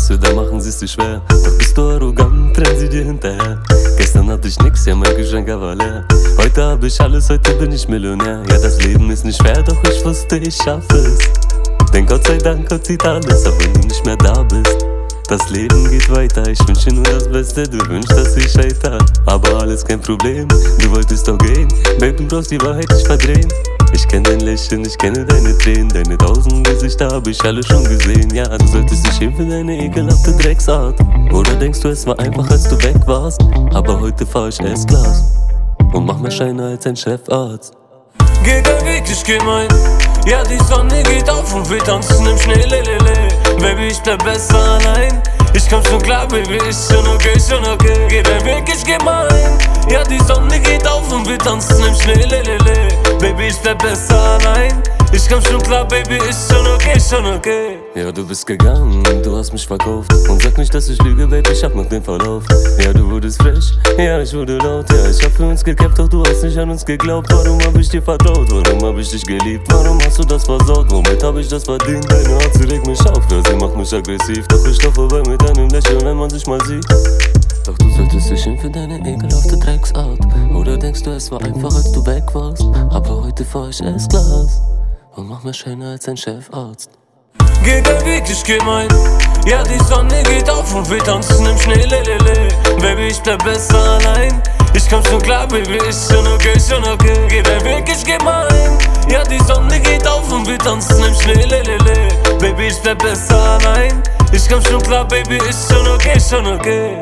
was wir da machen, siehst du schwer. Doch bist du arrogant, renn sie dir hinterher. Gestern hatte ich nix, ja mein Kühlschrank war leer. Heute hab ich alles, heute bin ich Millionär. Ja, das Leben ist nicht schwer, doch ich wusste, ich schaff es. Denn Gott sei Dank, Gott sieht alles, auch wenn du nicht mehr da bist. Das Leben geht weiter, ich wünsche nur das Beste, du wünschst, dass ich scheiter. Aber alles kein Problem, du wolltest doch gehen. Babe, du brauchst die Wahrheit nicht verdrehen. Ich kenn dein Lächeln, ich kenne deine Tränen. Deine 1000 Gesichter hab ich alle schon gesehen. Ja, du solltest dich schämen für deine ekelhafte Drecksart. Oder denkst du, es war einfach, als du weg warst? Aber heute fahr ich S-Class und mach mehr Scheine als ein Chefarzt. Geh dein Weg, ich geh mein. Ja, die Sonne geht auf und wir tanzen im Schnee, lelele. Baby, ich bleib besser allein. Ich komm schon klar, Baby, ist schon okay, schon okay. Geh dein Weg, ich geh mein. Ja, die Sonne geht auf und wir tanzen im Schnee, lelele. Baby, ich bleib besser allein. Ich komm schon klar, Baby, ist schon okay, schon okay. Ja, du bist gegangen, du hast mich verkauft. Und sag nicht, dass ich lüge, Baby, ich hab noch den Verlauf. Ja, du wurdest frech, ja, ich wurde laut. Ja, ich hab für uns gekämpft, doch du hast nicht an uns geglaubt. Warum hab ich dir vertraut, warum hab ich dich geliebt? Warum hast du das versaut, womit hab ich das verdient? Deine Art, sie regt mich auf, ja, sie macht mich aggressiv. Doch ich lauf vorbei mit einem Lächeln, wenn man sich mal sieht. Doch du solltest dich schämen für deine ekelhafte Drecksart. Oder denkst du, es war einfach, als du weg warst? Aber heute fahr ich S-Class und mach mehr Scheine als ein Chefarzt. Geh dein Weg, ich geh mein. Ja, die Sonne geht auf und wir tanzen im Schnee, lelele. Baby, ich bleib besser allein. Ich komm schon klar, Baby, ist schon okay, schon okay. Geh dein Weg, ich geh mein. Ja, die Sonne geht auf und wir tanzen im Schnee, lelele. Baby, ich bleib besser allein. Ich komm schon klar, Baby, ist schon okay, schon okay.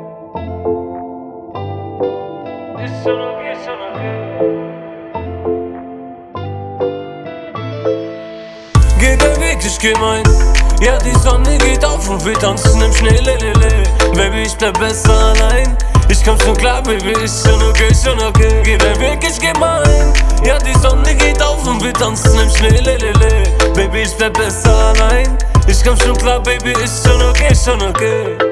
Ist schon okay, schon okay. Geh dein Weg, ich geh mein. Ja, die Sonne geht auf und wir tanzen im Schnee, lelele. Baby, ich bleib besser allein. Ich komm schon klar, Baby, ist schon okay, schon okay. Geh dein Weg, ich geh mein. Ja, die Sonne geht auf und wir tanzen im Schnee, lelele. Baby, ich bleib besser allein. Ich komm schon klar, Baby, ist schon okay, schon okay.